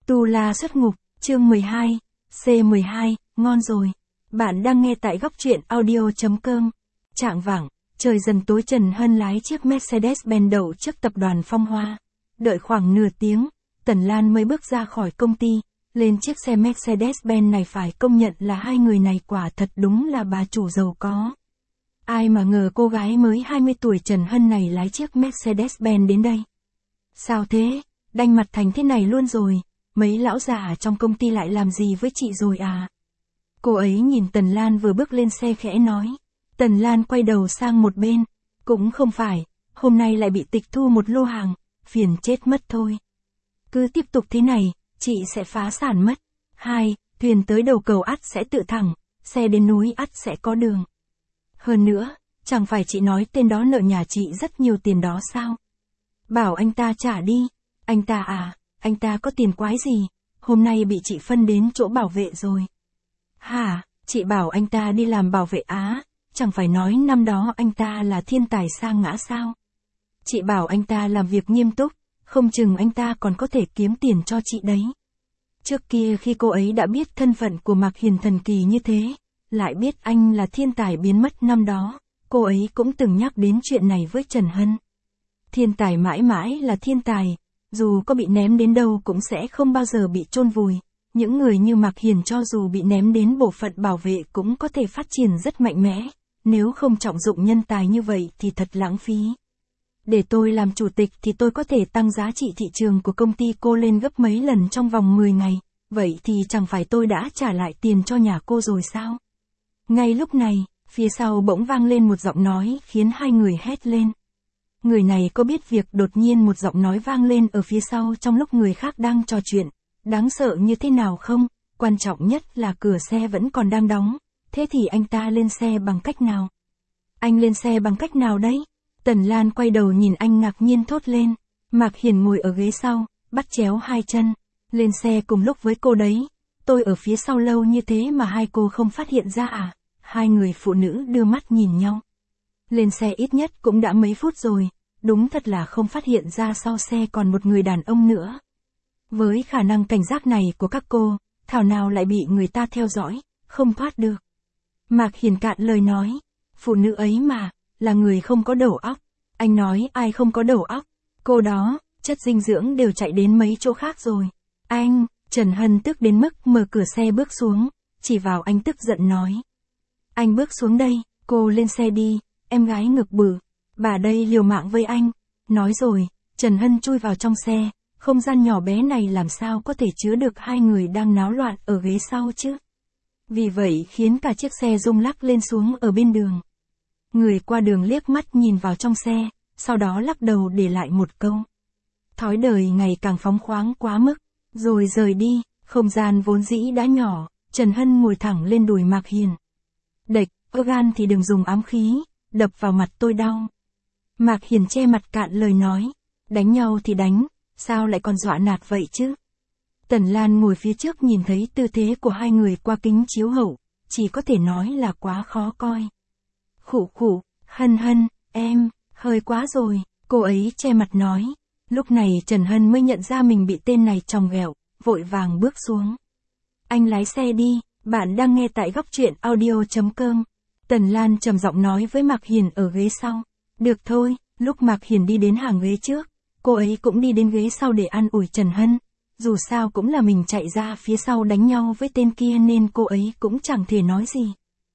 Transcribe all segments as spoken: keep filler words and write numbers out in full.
Tu La xuất ngục, chương mười hai, C mười hai, ngon rồi. Bạn đang nghe tại góc truyện audio chấm com. Trạng vạng, trời dần tối Trần Hân lái chiếc Mercedes-Benz đậu trước tập đoàn Phong Hoa. Đợi khoảng nửa tiếng, Tần Lan mới bước ra khỏi công ty, lên chiếc xe Mercedes-Benz này phải công nhận là hai người này quả thật đúng là bà chủ giàu có. Ai mà ngờ cô gái mới hai mươi tuổi Trần Hân này lái chiếc Mercedes-Benz đến đây. Sao thế, đanh mặt thành thế này luôn rồi, mấy lão già trong công ty lại làm gì với chị rồi à? Cô ấy nhìn Tần Lan vừa bước lên xe khẽ nói. Tần Lan quay đầu sang một bên, cũng không phải, hôm nay lại bị tịch thu một lô hàng, phiền chết mất thôi. Cứ tiếp tục thế này, chị sẽ phá sản mất. Hai, thuyền tới đầu cầu ắt sẽ tự thẳng, xe đến núi ắt sẽ có đường. Hơn nữa, chẳng phải chị nói tên đó nợ nhà chị rất nhiều tiền đó sao? Bảo anh ta trả đi. Anh ta à, anh ta có tiền quái gì, hôm nay bị chị phân đến chỗ bảo vệ rồi. Hả, chị bảo anh ta đi làm bảo vệ á, chẳng phải nói năm đó anh ta là thiên tài sa ngã sao? Chị bảo anh ta làm việc nghiêm túc, không chừng anh ta còn có thể kiếm tiền cho chị đấy. Trước kia khi cô ấy đã biết thân phận của Mạc Hiền thần kỳ như thế, lại biết anh là thiên tài biến mất năm đó, cô ấy cũng từng nhắc đến chuyện này với Trần Hân. Thiên tài mãi mãi là thiên tài, dù có bị ném đến đâu cũng sẽ không bao giờ bị chôn vùi. Những người như Mạc Hiền cho dù bị ném đến bộ phận bảo vệ cũng có thể phát triển rất mạnh mẽ, nếu không trọng dụng nhân tài như vậy thì thật lãng phí. Để tôi làm chủ tịch thì tôi có thể tăng giá trị thị trường của công ty cô lên gấp mấy lần trong vòng mười ngày, vậy thì chẳng phải tôi đã trả lại tiền cho nhà cô rồi sao? Ngay lúc này, phía sau bỗng vang lên một giọng nói khiến hai người hét lên. Người này có biết việc đột nhiên một giọng nói vang lên ở phía sau trong lúc người khác đang trò chuyện, đáng sợ như thế nào không? Quan trọng nhất là cửa xe vẫn còn đang đóng, thế thì anh ta lên xe bằng cách nào? Anh lên xe bằng cách nào đấy? Tần Lan quay đầu nhìn anh ngạc nhiên thốt lên. Mạc Hiền ngồi ở ghế sau, bắt chéo hai chân, lên xe cùng lúc với cô đấy. Tôi ở phía sau lâu như thế mà hai cô không phát hiện ra à? Hai người phụ nữ đưa mắt nhìn nhau. Lên xe ít nhất cũng đã mấy phút rồi, đúng thật là không phát hiện ra sau xe còn một người đàn ông nữa. Với khả năng cảnh giác này của các cô, thảo nào lại bị người ta theo dõi, không thoát được. Mạc Hiền cạn lời nói, phụ nữ ấy mà, là người không có đầu óc. Anh nói ai không có đầu óc? Cô đó, chất dinh dưỡng đều chạy đến mấy chỗ khác rồi. Anh, Trần Hân tức đến mức mở cửa xe bước xuống, chỉ vào anh tức giận nói. Anh bước xuống đây, cô lên xe đi, em gái ngực bự, bà đây liều mạng với anh. Nói rồi, Trần Hân chui vào trong xe, không gian nhỏ bé này làm sao có thể chứa được hai người đang náo loạn ở ghế sau chứ. Vì vậy khiến cả chiếc xe rung lắc lên xuống ở bên đường. Người qua đường liếc mắt nhìn vào trong xe, sau đó lắc đầu để lại một câu. Thói đời ngày càng phóng khoáng quá mức, rồi rời đi, không gian vốn dĩ đã nhỏ, Trần Hân ngồi thẳng lên đùi Mạc Hiền. Đệch, ơ gan thì đừng dùng ám khí, đập vào mặt tôi đau. Mạc Hiền che mặt cạn lời nói, đánh nhau thì đánh, sao lại còn dọa nạt vậy chứ? Tần Lan ngồi phía trước nhìn thấy tư thế của hai người qua kính chiếu hậu, chỉ có thể nói là quá khó coi. Khụ khụ, Hân Hân, em, hơi quá rồi, cô ấy che mặt nói. Lúc này Trần Hân mới nhận ra mình bị tên này chòng ghẹo, vội vàng bước xuống. Anh lái xe đi, bạn đang nghe tại góc truyện audio chấm com. Tần Lan trầm giọng nói với Mạc Hiền ở ghế sau. Được thôi, lúc Mạc Hiền đi đến hàng ghế trước, cô ấy cũng đi đến ghế sau để an ủi Trần Hân. Dù sao cũng là mình chạy ra phía sau đánh nhau với tên kia nên cô ấy cũng chẳng thể nói gì.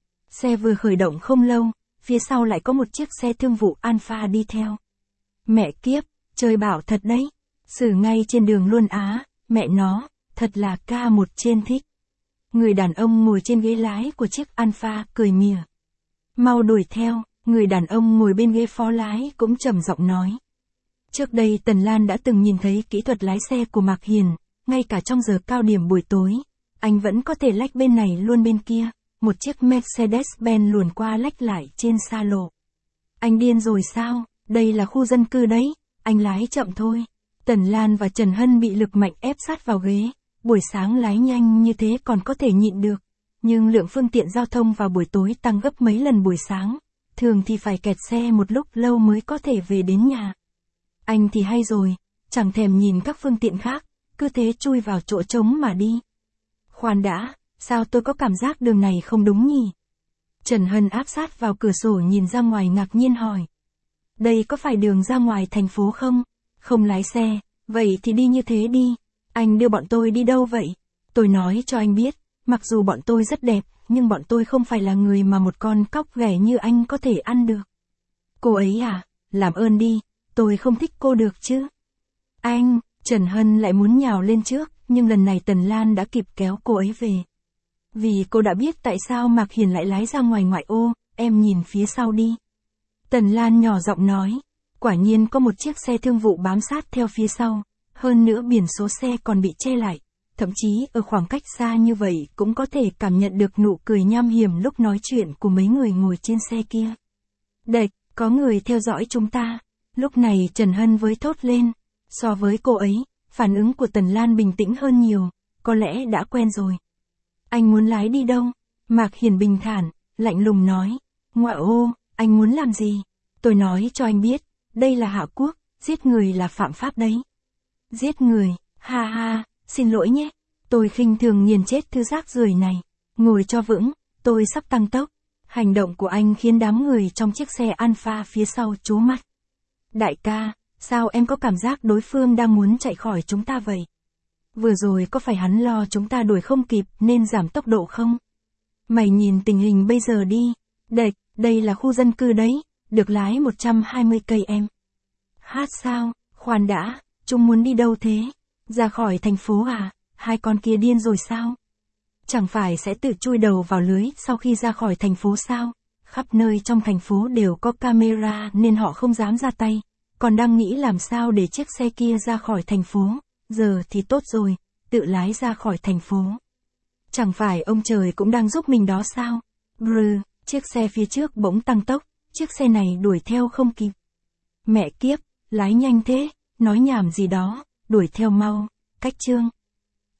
Xe vừa khởi động không lâu, phía sau lại có một chiếc xe thương vụ Alpha đi theo. Mẹ kiếp, trời bảo thật đấy, xử ngay trên đường luôn á, mẹ nó, thật là ca một trên thích. Người đàn ông ngồi trên ghế lái của chiếc Alpha cười mỉa. Mau đuổi theo, người đàn ông ngồi bên ghế phó lái cũng trầm giọng nói. Trước đây Tần Lan đã từng nhìn thấy kỹ thuật lái xe của Mạc Hiền, ngay cả trong giờ cao điểm buổi tối, anh vẫn có thể lách bên này luôn bên kia, một chiếc Mercedes-Benz luồn qua lách lại trên xa lộ. Anh điên rồi sao, đây là khu dân cư đấy, anh lái chậm thôi. Tần Lan và Trần Hân bị lực mạnh ép sát vào ghế, buổi sáng lái nhanh như thế còn có thể nhịn được, nhưng lượng phương tiện giao thông vào buổi tối tăng gấp mấy lần buổi sáng, thường thì phải kẹt xe một lúc lâu mới có thể về đến nhà. Anh thì hay rồi, chẳng thèm nhìn các phương tiện khác, cứ thế chui vào chỗ trống mà đi. Khoan đã, sao tôi có cảm giác đường này không đúng nhỉ? Trần Hân áp sát vào cửa sổ nhìn ra ngoài ngạc nhiên hỏi. Đây có phải đường ra ngoài thành phố không? Không lái xe, vậy thì đi như thế đi. Anh đưa bọn tôi đi đâu vậy? Tôi nói cho anh biết, mặc dù bọn tôi rất đẹp, nhưng bọn tôi không phải là người mà một con cóc ghẻ như anh có thể ăn được. Cô ấy à, làm ơn đi, tôi không thích cô được chứ. Anh, Trần Hân lại muốn nhào lên trước, nhưng lần này Tần Lan đã kịp kéo cô ấy về. Vì cô đã biết tại sao Mạc Hiền lại lái ra ngoài ngoại ô, em nhìn phía sau đi. Tần Lan nhỏ giọng nói, quả nhiên có một chiếc xe thương vụ bám sát theo phía sau, hơn nữa biển số xe còn bị che lại. Thậm chí ở khoảng cách xa như vậy cũng có thể cảm nhận được nụ cười nham hiểm lúc nói chuyện của mấy người ngồi trên xe kia. Đệch, có người theo dõi chúng ta. Lúc này Trần Hân với thốt lên. So với cô ấy, phản ứng của Tần Lan bình tĩnh hơn nhiều, có lẽ đã quen rồi. Anh muốn lái đi đâu? Mạc Hiền bình thản, lạnh lùng nói. Ngoại ô, anh muốn làm gì? Tôi nói cho anh biết, đây là Hạ Quốc, giết người là phạm pháp đấy. Giết người, ha ha, xin lỗi nhé. Tôi khinh thường nghiền chết thứ rác rưởi này. Ngồi cho vững, tôi sắp tăng tốc. Hành động của anh khiến đám người trong chiếc xe Alpha phía sau trố mắt. Đại ca, sao em có cảm giác đối phương đang muốn chạy khỏi chúng ta vậy? Vừa rồi có phải hắn lo chúng ta đuổi không kịp nên giảm tốc độ không? Mày nhìn tình hình bây giờ đi. Đệch, đây là khu dân cư đấy, được lái một trăm hai mươi cây em. Hát sao, khoan đã, chúng muốn đi đâu thế? Ra khỏi thành phố à? Hai con kia điên rồi sao? Chẳng phải sẽ tự chui đầu vào lưới sau khi ra khỏi thành phố sao? Khắp nơi trong thành phố đều có camera nên họ không dám ra tay. Còn đang nghĩ làm sao để chiếc xe kia ra khỏi thành phố. Giờ thì tốt rồi, tự lái ra khỏi thành phố. Chẳng phải ông trời cũng đang giúp mình đó sao? Brr, chiếc xe phía trước bỗng tăng tốc, chiếc xe này đuổi theo không kịp. Mẹ kiếp, lái nhanh thế, nói nhảm gì đó, đuổi theo mau, cách chương.